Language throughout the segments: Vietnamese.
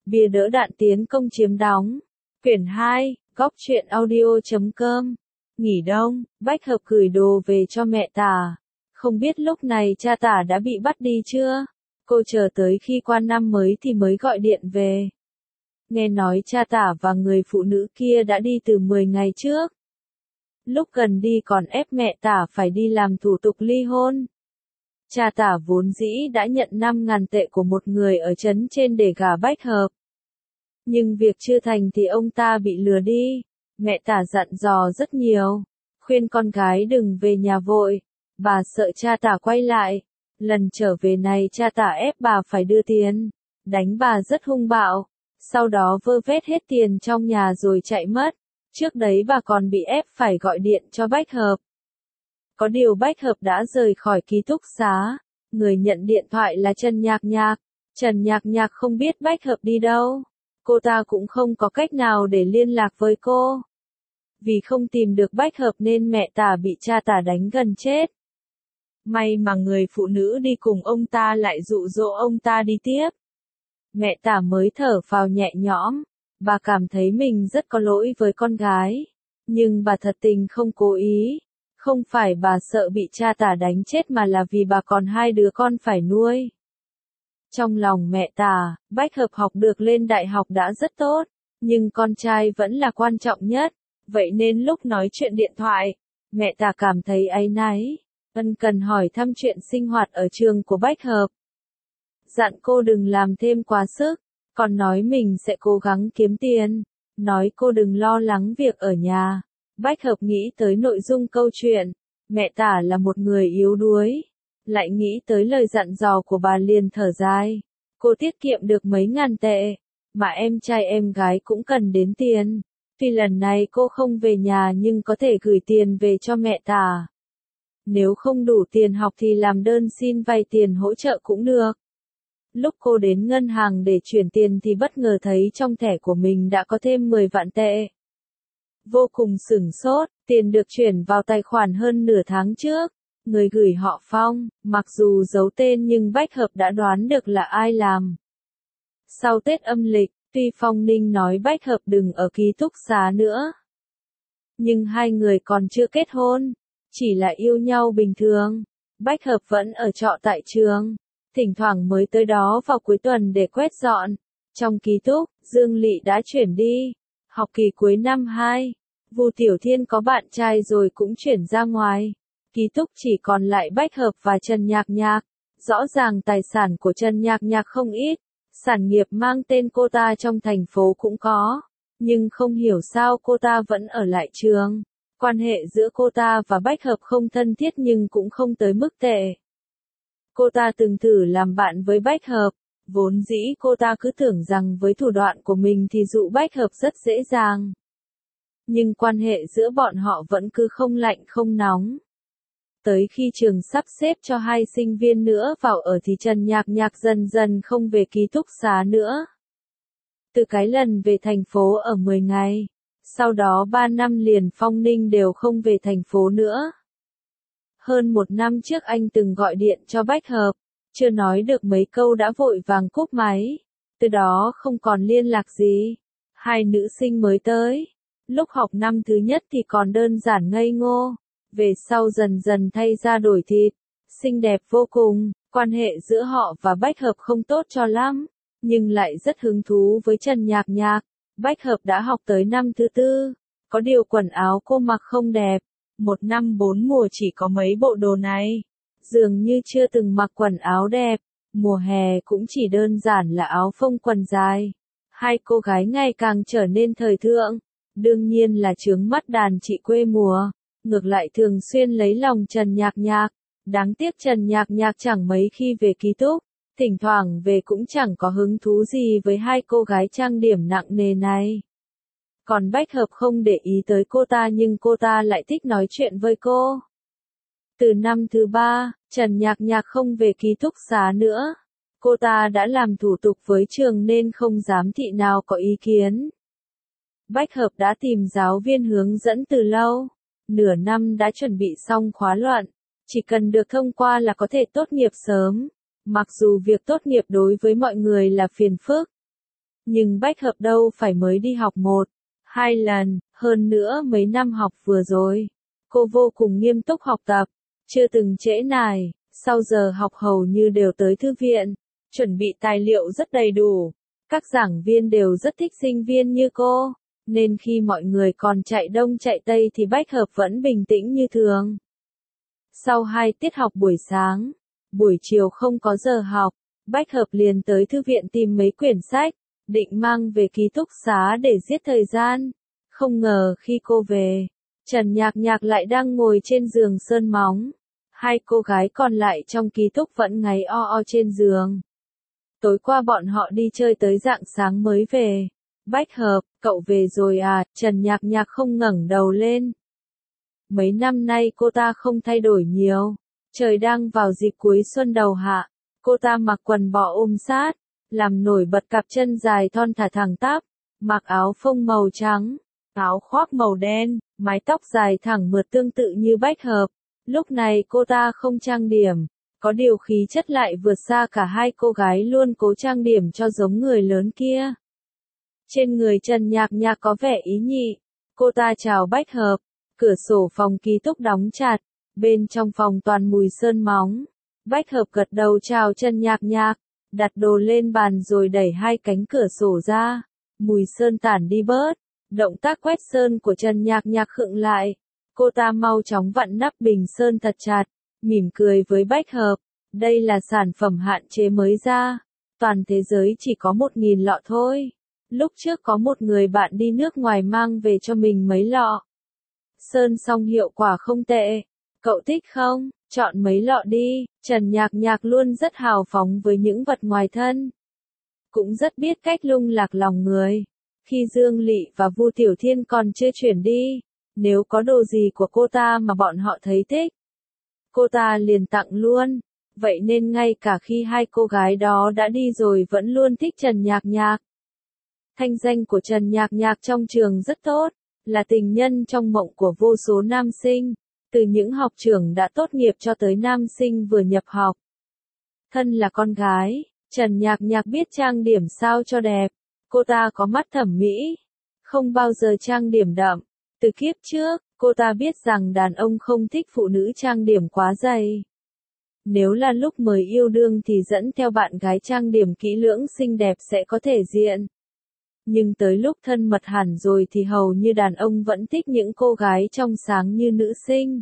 Bìa đỡ đạn tiến công chiếm đóng. Quyển 2, góc truyện audio.com. Nghỉ đông, Bách Hợp gửi đồ về cho mẹ Tả. Không biết lúc này cha Tả đã bị bắt đi chưa? Cô chờ tới khi qua năm mới thì mới gọi điện về. Nghe nói cha Tả và người phụ nữ kia đã đi từ 10 ngày trước. Lúc gần đi còn ép mẹ Tả phải đi làm thủ tục ly hôn. Cha Tả vốn dĩ đã nhận 5.000 tệ của một người ở trấn trên để gả Bách Hợp. Nhưng việc chưa thành thì ông ta bị lừa đi. Mẹ Tả dặn dò rất nhiều, khuyên con gái đừng về nhà vội. Bà sợ cha Tả quay lại. Lần trở về này cha Tả ép bà phải đưa tiền, đánh bà rất hung bạo. Sau đó vơ vét hết tiền trong nhà rồi chạy mất. Trước đấy bà còn bị ép phải gọi điện cho Bách Hợp. Có điều Bách Hợp đã rời khỏi ký túc xá. Người nhận điện thoại là Trần Nhạc Nhạc. Trần Nhạc Nhạc không biết Bách Hợp đi đâu. Cô ta cũng không có cách nào để liên lạc với cô. Vì không tìm được Bách Hợp nên mẹ Tả bị cha Tả đánh gần chết. May mà người phụ nữ đi cùng ông ta lại dụ dỗ ông ta đi tiếp. Mẹ Tả mới thở phào nhẹ nhõm. Bà cảm thấy mình rất có lỗi với con gái. Nhưng bà thật tình không cố ý. Không phải bà sợ bị cha Tả đánh chết mà là vì bà còn 2 đứa con phải nuôi. Trong lòng mẹ Tả, Bách Hợp học được lên đại học đã rất tốt. Nhưng con trai vẫn là quan trọng nhất. Vậy nên lúc nói chuyện điện thoại, mẹ Tả cảm thấy áy náy. Ân cần hỏi thăm chuyện sinh hoạt ở trường của Bách Hợp. Dặn cô đừng làm thêm quá sức. Còn nói mình sẽ cố gắng kiếm tiền. Nói cô đừng lo lắng việc ở nhà. Bách Hợp nghĩ tới nội dung câu chuyện. Mẹ Tả là một người yếu đuối. Lại nghĩ tới lời dặn dò của bà liền thở dài. Cô tiết kiệm được mấy ngàn tệ. Mà em trai em gái cũng cần đến tiền. Tuy lần này cô không về nhà nhưng có thể gửi tiền về cho mẹ Tả. Nếu không đủ tiền học thì làm đơn xin vay tiền hỗ trợ cũng được. Lúc cô đến ngân hàng để chuyển tiền thì bất ngờ thấy trong thẻ của mình đã có thêm 10 vạn tệ. Vô cùng sửng sốt, tiền được chuyển vào tài khoản hơn nửa tháng trước. Người gửi họ Phong, mặc dù giấu tên nhưng Bách Hợp đã đoán được là ai làm. Sau Tết âm lịch, tuy Phong Ninh nói Bách Hợp đừng ở ký túc xá nữa. Nhưng hai người còn chưa kết hôn, chỉ là yêu nhau bình thường. Bách Hợp vẫn ở trọ tại trường. Thỉnh thoảng mới tới đó vào cuối tuần để quét dọn. Trong ký túc, Dương Lị đã chuyển đi. Học kỳ cuối năm 2, Vu Tiểu Thiên có bạn trai rồi cũng chuyển ra ngoài. Ký túc chỉ còn lại Bách Hợp và Trần Nhạc Nhạc. Rõ ràng tài sản của Trần Nhạc Nhạc không ít. Sản nghiệp mang tên cô ta trong thành phố cũng có. Nhưng không hiểu sao cô ta vẫn ở lại trường. Quan hệ giữa cô ta và Bách Hợp không thân thiết nhưng cũng không tới mức tệ. Cô ta từng thử làm bạn với Bách Hợp. Vốn dĩ cô ta cứ tưởng rằng với thủ đoạn của mình thì dụ Bách Hợp rất dễ dàng. Nhưng quan hệ giữa bọn họ vẫn cứ không lạnh không nóng. Tới khi trường sắp xếp cho 2 sinh viên nữa vào ở thì Trần Nhạc Nhạc dần dần không về ký túc xá nữa. Từ cái lần về thành phố ở 10 ngày, sau đó 3 năm liền Phong Ninh đều không về thành phố nữa. Hơn 1 năm trước anh từng gọi điện cho Bách Hợp, chưa nói được mấy câu đã vội vàng cúp máy. Từ đó không còn liên lạc gì. 2 nữ sinh mới tới. Lúc học năm thứ nhất thì còn đơn giản ngây ngô. Về sau dần dần thay da đổi thịt. Xinh đẹp vô cùng. Quan hệ giữa họ và Bách Hợp không tốt cho lắm. Nhưng lại rất hứng thú với Trần Nhạc Nhạc. Bách Hợp đã học tới năm thứ 4. Có điều quần áo cô mặc không đẹp. 1 năm 4 mùa chỉ có mấy bộ đồ này. Dường như chưa từng mặc quần áo đẹp. Mùa hè cũng chỉ đơn giản là áo phông quần dài. 2 cô gái ngày càng trở nên thời thượng. Đương nhiên là chướng mắt đàn chị quê mùa. Ngược lại thường xuyên lấy lòng Trần Nhạc Nhạc. Đáng tiếc Trần Nhạc Nhạc chẳng mấy khi về ký túc. Thỉnh thoảng về cũng chẳng có hứng thú gì với 2 cô gái trang điểm nặng nề này. Còn Bách Hợp không để ý tới cô ta nhưng cô ta lại thích nói chuyện với cô. Từ năm thứ 3, Trần Nhạc Nhạc không về ký túc xá nữa. Cô ta đã làm thủ tục với trường nên không giám thị nào có ý kiến. Bách Hợp đã tìm giáo viên hướng dẫn từ lâu. Nửa năm đã chuẩn bị xong khóa luận. Chỉ cần được thông qua là có thể tốt nghiệp sớm. Mặc dù việc tốt nghiệp đối với mọi người là phiền phức. Nhưng Bách Hợp đâu phải mới đi học 1, 2 lần, hơn nữa mấy năm học vừa rồi. Cô vô cùng nghiêm túc học tập, chưa từng trễ nải, sau giờ học hầu như đều tới thư viện, chuẩn bị tài liệu rất đầy đủ. Các giảng viên đều rất thích sinh viên như cô, nên khi mọi người còn chạy đông chạy tây thì Bách Hợp vẫn bình tĩnh như thường. Sau 2 tiết học buổi sáng, buổi chiều không có giờ học, Bách Hợp liền tới thư viện tìm mấy quyển sách, định mang về ký túc xá để giết thời gian. Không ngờ khi cô về, Trần Nhạc Nhạc lại đang ngồi trên giường sơn móng. Hai cô gái còn lại trong ký túc vẫn ngáy o o trên giường. Tối qua bọn họ đi chơi tới rạng sáng mới về. Bách Hợp, cậu về rồi à? Trần Nhạc Nhạc không ngẩng đầu lên. Mấy năm nay cô ta không thay đổi nhiều. Trời đang vào dịp cuối xuân đầu hạ. Cô ta mặc quần bò ôm sát, làm nổi bật cặp chân dài thon thả thẳng tắp, mặc áo phông màu trắng, áo khoác màu đen, mái tóc dài thẳng mượt tương tự như Bách Hợp. Lúc này cô ta không trang điểm, có điều khí chất lại vượt xa cả hai cô gái luôn cố trang điểm cho giống người lớn kia. Trên người Trần Nhạc Nhạc có vẻ ý nhị, cô ta chào Bách Hợp, cửa sổ phòng ký túc đóng chặt, bên trong phòng toàn mùi sơn móng. Bách Hợp gật đầu chào Trần Nhạc Nhạc, đặt đồ lên bàn rồi đẩy hai cánh cửa sổ ra, mùi sơn tản đi bớt, động tác quét sơn của Trần Nhạc Nhạc khựng lại. Cô ta mau chóng vặn nắp bình sơn thật chặt, mỉm cười với Bách Hợp, đây là sản phẩm hạn chế mới ra, toàn thế giới chỉ có 1.000 lọ thôi. Lúc trước có một người bạn đi nước ngoài mang về cho mình mấy lọ. Sơn xong hiệu quả không tệ, cậu thích không? Chọn mấy lọ đi. Trần Nhạc Nhạc luôn rất hào phóng với những vật ngoài thân, cũng rất biết cách lung lạc lòng người. Khi Dương Lị và Vu Tiểu Thiên còn chưa chuyển đi, nếu có đồ gì của cô ta mà bọn họ thấy thích, cô ta liền tặng luôn. Vậy nên ngay cả khi hai cô gái đó đã đi rồi vẫn luôn thích Trần Nhạc Nhạc. Thanh danh của Trần Nhạc Nhạc trong trường rất tốt, là tình nhân trong mộng của vô số nam sinh, từ những học trưởng đã tốt nghiệp cho tới nam sinh vừa nhập học. Thân là con gái, Trần Nhạc Nhạc biết trang điểm sao cho đẹp, cô ta có mắt thẩm mỹ, không bao giờ trang điểm đậm. Từ kiếp trước, cô ta biết rằng đàn ông không thích phụ nữ trang điểm quá dày. Nếu là lúc mới yêu đương thì dẫn theo bạn gái trang điểm kỹ lưỡng xinh đẹp sẽ có thể diện. Nhưng tới lúc thân mật hẳn rồi thì hầu như đàn ông vẫn thích những cô gái trong sáng như nữ sinh.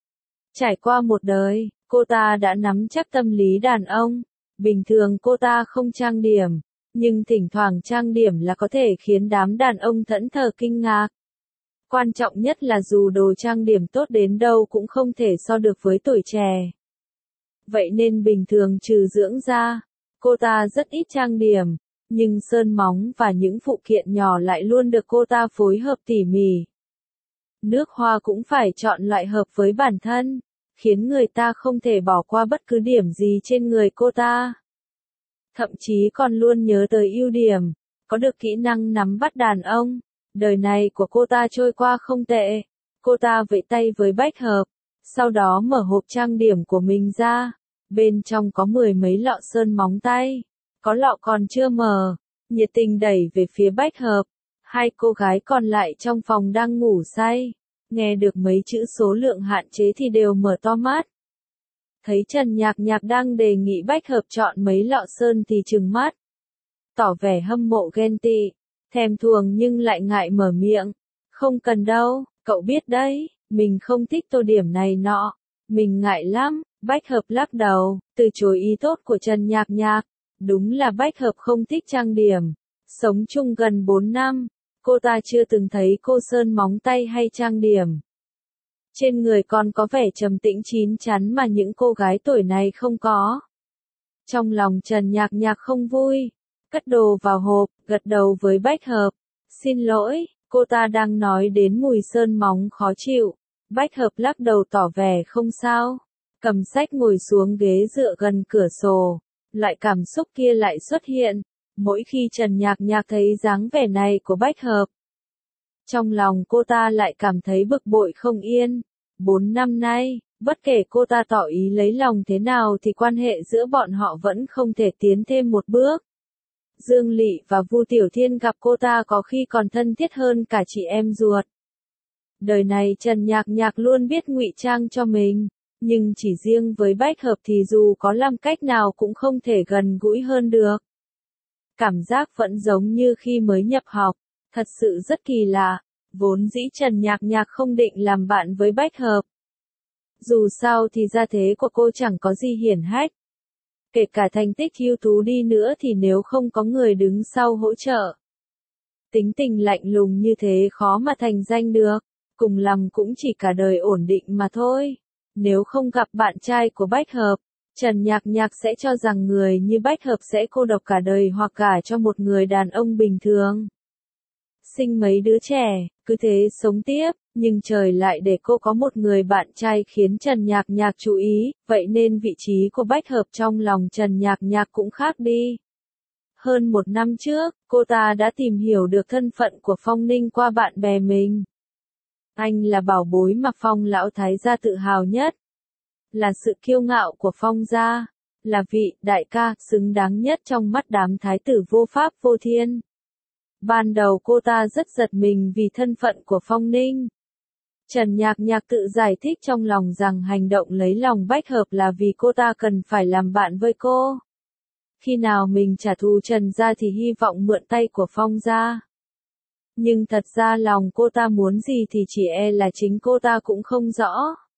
Trải qua một đời, cô ta đã nắm chắc tâm lý đàn ông. Bình thường cô ta không trang điểm, nhưng thỉnh thoảng trang điểm là có thể khiến đám đàn ông thẫn thờ kinh ngạc. Quan trọng nhất là dù đồ trang điểm tốt đến đâu cũng không thể so được với tuổi trẻ. Vậy nên bình thường trừ dưỡng da, cô ta rất ít trang điểm, nhưng sơn móng và những phụ kiện nhỏ lại luôn được cô ta phối hợp tỉ mỉ. Nước hoa cũng phải chọn loại hợp với bản thân, khiến người ta không thể bỏ qua bất cứ điểm gì trên người cô ta. Thậm chí còn luôn nhớ tới ưu điểm, có được kỹ năng nắm bắt đàn ông. Đời này của cô ta trôi qua không tệ. Cô ta vẫy tay với Bách Hợp, sau đó mở hộp trang điểm của mình ra. Bên trong có 10 mấy lọ sơn móng tay, có lọ còn chưa mở, nhiệt tình đẩy về phía Bách Hợp. Hai cô gái còn lại trong phòng đang ngủ say, nghe được mấy chữ số lượng hạn chế thì đều mở to mắt. Thấy Trần Nhạc Nhạc đang đề nghị Bách Hợp chọn mấy lọ sơn thì trừng mắt, tỏ vẻ hâm mộ ghen tị, thèm thuồng nhưng lại ngại mở miệng. Không cần đâu, cậu biết đấy, mình không thích tô điểm này nọ, mình ngại lắm. Bách Hợp lắc đầu, từ chối ý tốt của Trần Nhạc Nhạc. Đúng là Bách Hợp không thích trang điểm. Sống chung gần 4 năm, cô ta chưa từng thấy cô sơn móng tay hay trang điểm. Trên người còn có vẻ trầm tĩnh chín chắn mà những cô gái tuổi này không có. Trong lòng Trần Nhạc Nhạc không vui, cất đồ vào hộp, gật đầu với Bách Hợp. Xin lỗi, cô ta đang nói đến mùi sơn móng khó chịu. Bách Hợp lắc đầu tỏ vẻ không sao, cầm sách ngồi xuống ghế dựa gần cửa sổ. Loại cảm xúc kia lại xuất hiện, mỗi khi Trần Nhạc Nhạc thấy dáng vẻ này của Bách Hợp. Trong lòng cô ta lại cảm thấy bực bội không yên. 4 năm nay, bất kể cô ta tỏ ý lấy lòng thế nào thì quan hệ giữa bọn họ vẫn không thể tiến thêm một bước. Dương Lị và Vu Tiểu Thiên gặp cô ta có khi còn thân thiết hơn cả chị em ruột. Đời này Trần Nhạc Nhạc luôn biết ngụy trang cho mình, nhưng chỉ riêng với Bách Hợp thì dù có làm cách nào cũng không thể gần gũi hơn được. Cảm giác vẫn giống như khi mới nhập học, thật sự rất kỳ lạ, vốn dĩ Trần Nhạc Nhạc không định làm bạn với Bách Hợp. Dù sao thì gia thế của cô chẳng có gì hiển hách. Kể cả thành tích ưu tú đi nữa thì nếu không có người đứng sau hỗ trợ. Tính tình lạnh lùng như thế khó mà thành danh được, cùng lắm cũng chỉ cả đời ổn định mà thôi. Nếu không gặp bạn trai của Bách Hợp, Trần Nhạc Nhạc sẽ cho rằng người như Bách Hợp sẽ cô độc cả đời hoặc gả cho một người đàn ông bình thường. Sinh mấy đứa trẻ, cứ thế sống tiếp, nhưng trời lại để cô có một người bạn trai khiến Trần Nhạc Nhạc chú ý, vậy nên vị trí của Bách Hợp trong lòng Trần Nhạc Nhạc cũng khác đi. Hơn một năm trước, cô ta đã tìm hiểu được thân phận của Phong Ninh qua bạn bè mình. Anh là bảo bối mà Phong lão thái gia tự hào nhất. Là sự kiêu ngạo của Phong gia. Là vị đại ca xứng đáng nhất trong mắt đám thái tử vô pháp vô thiên. Ban đầu cô ta rất giật mình vì thân phận của Phong Ninh. Trần Nhạc Nhạc tự giải thích trong lòng rằng hành động lấy lòng Bách Hợp là vì cô ta cần phải làm bạn với cô. Khi nào mình trả thù Trần gia thì hy vọng mượn tay của Phong gia. Nhưng thật ra lòng cô ta muốn gì thì chỉ e là chính cô ta cũng không rõ.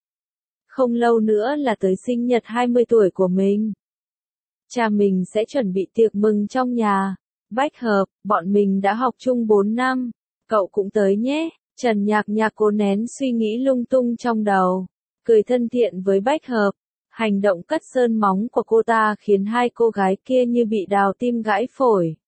Không lâu nữa là tới sinh nhật 20 tuổi của mình. Cha mình sẽ chuẩn bị tiệc mừng trong nhà. Bách Hợp, bọn mình đã học chung 4 năm. Cậu cũng tới nhé. Trần Nhạc Nhạc cố nén suy nghĩ lung tung trong đầu. Cười thân thiện với Bách Hợp. Hành động cắt sơn móng của cô ta khiến hai cô gái kia như bị đào tim gãy phổi.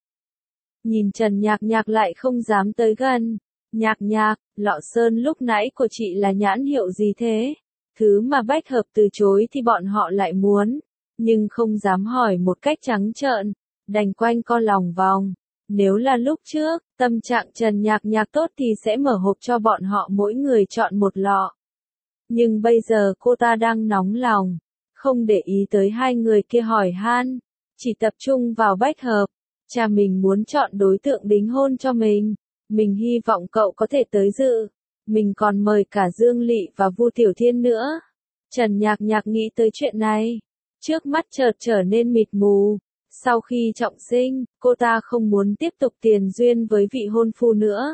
Nhìn Trần Nhạc Nhạc lại không dám tới gần. Nhạc Nhạc, lọ sơn lúc nãy của chị là nhãn hiệu gì thế? Thứ mà Bách Hợp từ chối thì bọn họ lại muốn, nhưng không dám hỏi một cách trắng trợn, đành quanh co lòng vòng. Nếu là lúc trước, tâm trạng Trần Nhạc Nhạc tốt thì sẽ mở hộp cho bọn họ mỗi người chọn một lọ. Nhưng bây giờ cô ta đang nóng lòng, không để ý tới hai người kia hỏi han, chỉ tập trung vào Bách Hợp. Cha mình muốn chọn đối tượng đính hôn cho mình hy vọng cậu có thể tới dự. Mình còn mời cả Dương Lị và Vu Tiểu Thiên nữa. Trần Nhạc Nhạc nghĩ tới chuyện này, trước mắt chợt trở nên mịt mù. Sau khi trọng sinh, cô ta không muốn tiếp tục tiền duyên với vị hôn phu nữa.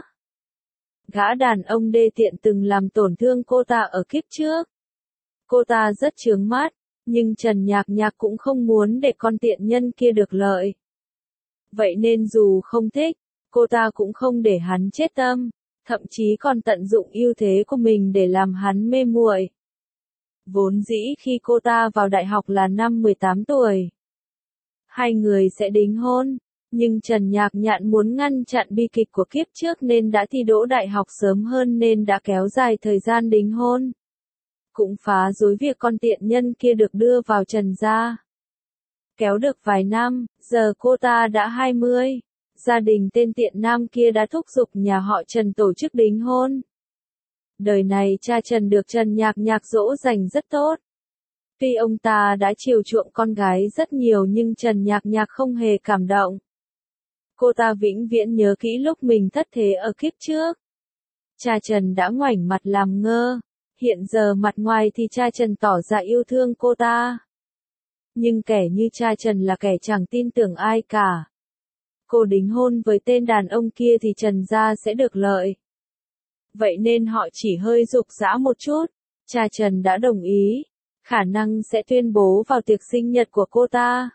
Gã đàn ông đê tiện từng làm tổn thương cô ta ở kiếp trước. Cô ta rất chướng mắt, nhưng Trần Nhạc Nhạc cũng không muốn để con tiện nhân kia được lợi. Vậy nên dù không thích, cô ta cũng không để hắn chết tâm, thậm chí còn tận dụng ưu thế của mình để làm hắn mê muội. Vốn dĩ khi cô ta vào đại học là năm 18 tuổi, hai người sẽ đính hôn, nhưng Trần Nhạc Nhạn muốn ngăn chặn bi kịch của kiếp trước nên đã thi đỗ đại học sớm hơn nên đã kéo dài thời gian đính hôn. Cũng phá rối việc con tiện nhân kia được đưa vào Trần gia. Kéo được vài năm, giờ cô ta đã 20. Gia đình tên tiện nam kia đã thúc giục nhà họ Trần tổ chức đính hôn. Đời này cha Trần được Trần Nhạc Nhạc dỗ dành rất tốt. Tuy ông ta đã chiều chuộng con gái rất nhiều nhưng Trần Nhạc Nhạc không hề cảm động. Cô ta vĩnh viễn nhớ kỹ lúc mình thất thế ở kiếp trước. Cha Trần đã ngoảnh mặt làm ngơ. Hiện giờ mặt ngoài thì cha Trần tỏ ra yêu thương cô ta. Nhưng kẻ như cha Trần là kẻ chẳng tin tưởng ai cả. Cô đính hôn với tên đàn ông kia thì Trần gia sẽ được lợi. Vậy nên họ chỉ hơi giục giã một chút. Cha Trần đã đồng ý. Khả năng sẽ tuyên bố vào tiệc sinh nhật của cô ta.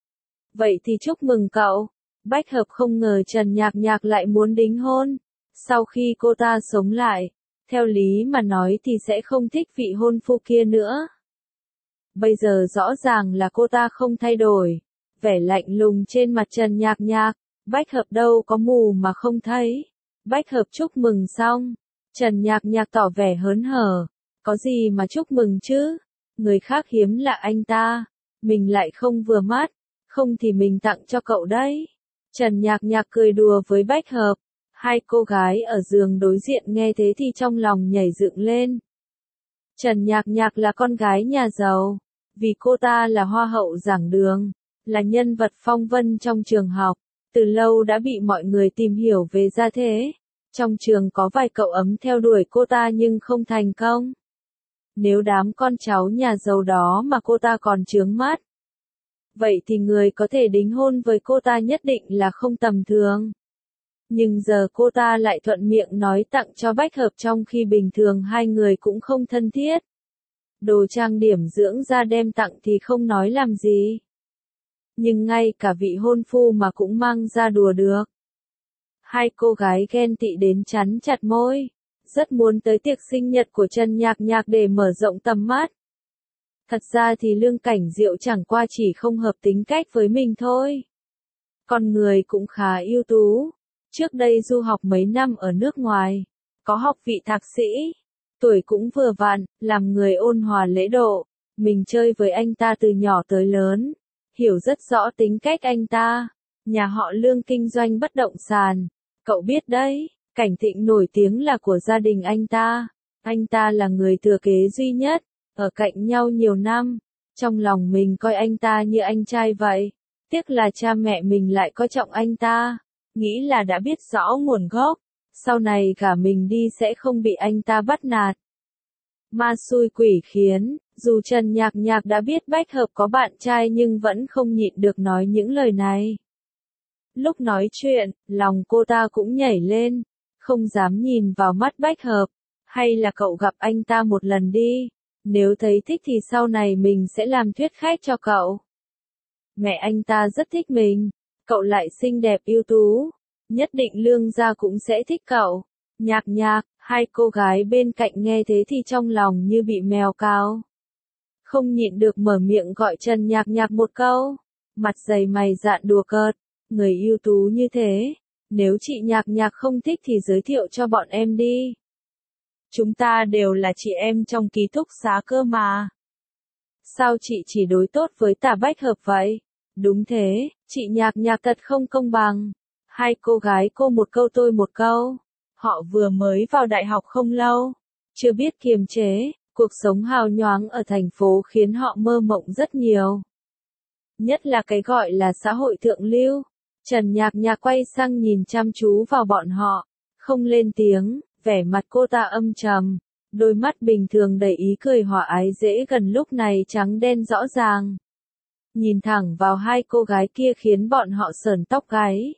Vậy thì chúc mừng cậu. Bách Hợp không ngờ Trần Nhạc Nhạc lại muốn đính hôn. Sau khi cô ta sống lại, theo lý mà nói thì sẽ không thích vị hôn phu kia nữa. Bây giờ rõ ràng là cô ta không thay đổi. Vẻ lạnh lùng trên mặt Trần Nhạc Nhạc. Bách Hợp đâu có mù mà không thấy. Bách Hợp chúc mừng xong. Trần Nhạc Nhạc tỏ vẻ hớn hở. Có gì mà chúc mừng chứ? Người khác hiếm lạ anh ta. Mình lại không vừa mắt. Không thì mình tặng cho cậu đấy. Trần Nhạc Nhạc cười đùa với Bách Hợp. Hai cô gái ở giường đối diện nghe thế thì trong lòng nhảy dựng lên. Trần Nhạc Nhạc là con gái nhà giàu. Vì cô ta là hoa hậu giảng đường. Là nhân vật phong vân trong trường học. từ lâu đã bị mọi người tìm hiểu về gia thế. Trong trường có vài cậu ấm theo đuổi cô ta nhưng không thành công. Nếu đám con cháu nhà giàu đó mà cô ta còn chướng mắt, vậy thì người có thể đính hôn với cô ta nhất định là không tầm thường. Nhưng giờ cô ta lại thuận miệng nói tặng cho Bách Hợp trong khi bình thường hai người cũng không thân thiết. Đồ trang điểm dưỡng da đem tặng thì không nói làm gì. Nhưng ngay cả vị hôn phu mà cũng mang ra đùa được. Hai cô gái ghen tị đến cắn chặt môi. Rất muốn tới tiệc sinh nhật của Trần Nhạc Nhạc để mở rộng tầm mắt. Thật ra thì Lương Cảnh Diệu chẳng qua chỉ không hợp tính cách với mình thôi. Con người cũng khá ưu tú. Trước đây du học mấy năm ở nước ngoài. Có học vị thạc sĩ. Tuổi cũng vừa vặn, làm người ôn hòa lễ độ. Mình chơi với anh ta từ nhỏ tới lớn. Hiểu rất rõ tính cách anh ta. Nhà họ Lương kinh doanh bất động sản. Cậu biết đấy, Cảnh Thịnh nổi tiếng là của gia đình anh ta. Anh ta là người thừa kế duy nhất. Ở cạnh nhau nhiều năm. Trong lòng mình coi anh ta như anh trai vậy. Tiếc là cha mẹ mình lại coi trọng anh ta. Nghĩ là đã biết rõ nguồn gốc. Sau này cả mình đi sẽ không bị anh ta bắt nạt. Ma xui quỷ khiến, dù Trần Nhạc Nhạc đã biết Bách Hợp có bạn trai nhưng vẫn không nhịn được nói những lời này. Lúc nói chuyện, lòng cô ta cũng nhảy lên, không dám nhìn vào mắt Bách Hợp. Hay là cậu gặp anh ta một lần đi, nếu thấy thích thì sau này mình sẽ làm thuyết khách cho cậu. Mẹ anh ta rất thích mình, cậu lại xinh đẹp ưu tú, nhất định Lương gia cũng sẽ thích cậu. Nhạc Nhạc, hai cô gái bên cạnh nghe thế thì trong lòng như bị mèo cào. Không nhịn được mở miệng gọi Trần Nhạc Nhạc một câu, mặt dày mày dạn đùa cợt, người ưu tú như thế, nếu chị Nhạc Nhạc không thích thì giới thiệu cho bọn em đi. Chúng ta đều là chị em trong ký túc xá cơ mà. Sao chị chỉ đối tốt với Tả Bách Hợp vậy? Đúng thế, chị Nhạc Nhạc thật không công bằng. Hai cô gái cô một câu tôi một câu. Họ vừa mới vào đại học không lâu, chưa biết kiềm chế, cuộc sống hào nhoáng ở thành phố khiến họ mơ mộng rất nhiều. Nhất là cái gọi là xã hội thượng lưu. Trần Nhạc Nhạc quay sang nhìn chăm chú vào bọn họ, không lên tiếng, vẻ mặt cô ta âm trầm, đôi mắt bình thường đầy ý cười hòa ái dễ gần lúc này trắng đen rõ ràng. Nhìn thẳng vào hai cô gái kia khiến bọn họ sởn tóc gáy.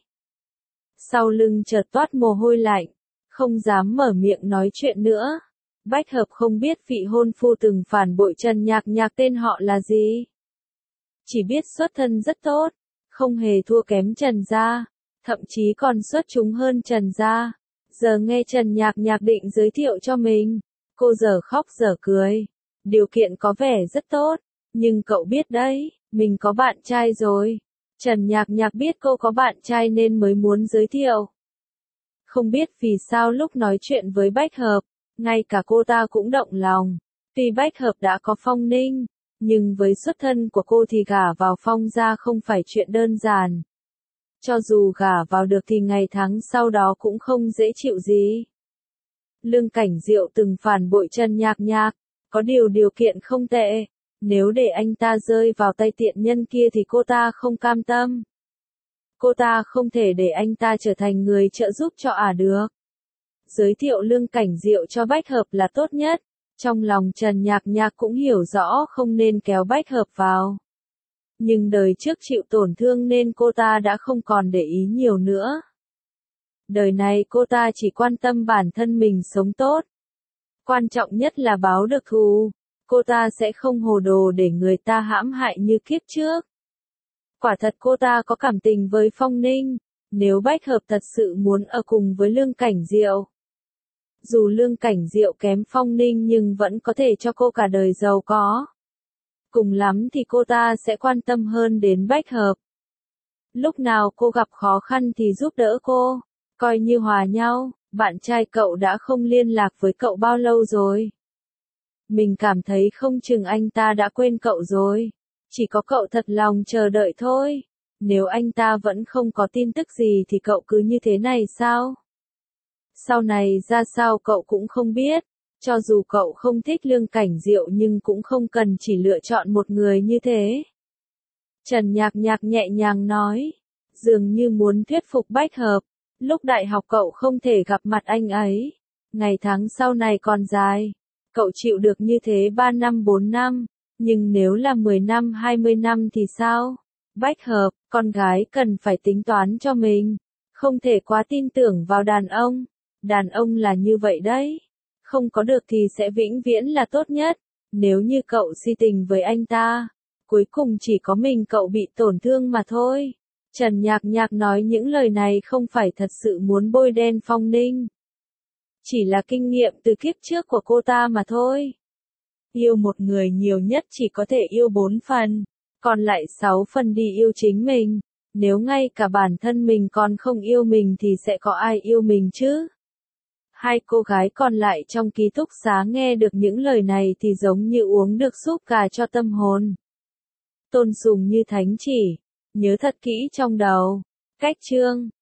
Sau lưng chợt toát mồ hôi lạnh, không dám mở miệng nói chuyện nữa. Bách Hợp không biết vị hôn phu từng phản bội Trần Nhạc Nhạc tên họ là gì. Chỉ biết xuất thân rất tốt, không hề thua kém Trần gia, thậm chí còn xuất chúng hơn Trần gia. Giờ nghe Trần Nhạc Nhạc định giới thiệu cho mình, cô dở khóc dở cười. Điều kiện có vẻ rất tốt, nhưng cậu biết đấy, mình có bạn trai rồi. Trần Nhạc Nhạc biết cô có bạn trai nên mới muốn giới thiệu. Không biết vì sao lúc nói chuyện với Bách Hợp, ngay cả cô ta cũng động lòng. Tuy Bách Hợp đã có Phong Ninh, nhưng với xuất thân của cô thì gả vào Phong gia không phải chuyện đơn giản. Cho dù gả vào được thì ngày tháng sau đó cũng không dễ chịu gì. Lương Cảnh Diệu từng phản bội Trần Nhạc Nhạc, có điều kiện không tệ. Nếu để anh ta rơi vào tay tiện nhân kia thì cô ta không cam tâm. Cô ta không thể để anh ta trở thành người trợ giúp cho được. Giới thiệu Lương Cảnh Diệu cho Bách Hợp là tốt nhất. Trong lòng Trần Nhạc Nhạc cũng hiểu rõ không nên kéo Bách Hợp vào. Nhưng đời trước chịu tổn thương nên cô ta đã không còn để ý nhiều nữa. Đời này cô ta chỉ quan tâm bản thân mình sống tốt. Quan trọng nhất là báo được thù. Cô ta sẽ không hồ đồ để người ta hãm hại như kiếp trước. Quả thật cô ta có cảm tình với Phong Ninh, nếu Bách Hợp thật sự muốn ở cùng với Lương Cảnh Diệu. Dù Lương Cảnh Diệu kém Phong Ninh nhưng vẫn có thể cho cô cả đời giàu có. Cùng lắm thì cô ta sẽ quan tâm hơn đến Bách Hợp. Lúc nào cô gặp khó khăn thì giúp đỡ cô, coi như hòa nhau. Bạn trai cậu đã không liên lạc với cậu bao lâu rồi? Mình cảm thấy không chừng anh ta đã quên cậu rồi. Chỉ có cậu thật lòng chờ đợi thôi. Nếu anh ta vẫn không có tin tức gì thì cậu cứ như thế này sao? Sau này ra sao cậu cũng không biết. Cho dù cậu không thích Lương Cảnh Diệu nhưng cũng không cần chỉ lựa chọn một người như thế. Trần Nhạc Nhạc nhẹ nhàng nói. dường như muốn thuyết phục Bách Hợp. Lúc đại học cậu không thể gặp mặt anh ấy. Ngày tháng sau này còn dài. Cậu chịu được như thế 3 năm 4 năm. Nhưng nếu là 10 năm 20 năm thì sao? Bách Hợp, con gái cần phải tính toán cho mình. Không thể quá tin tưởng vào đàn ông. Đàn ông là như vậy đấy. Không có được thì sẽ vĩnh viễn là tốt nhất. Nếu như cậu si tình với anh ta, cuối cùng chỉ có mình cậu bị tổn thương mà thôi. Trần Nhạc Nhạc nói những lời này không phải thật sự muốn bôi đen Phong Ninh. Chỉ là kinh nghiệm từ kiếp trước của cô ta mà thôi. Yêu một người nhiều nhất chỉ có thể yêu 4 phần, còn lại 6 phần đi yêu chính mình. Nếu ngay cả bản thân mình còn không yêu mình thì sẽ có ai yêu mình chứ? Hai cô gái còn lại trong ký túc xá nghe được những lời này thì giống như uống được súp gà cho tâm hồn. Tôn sùng như thánh chỉ. Nhớ thật kỹ trong đầu. Cách chương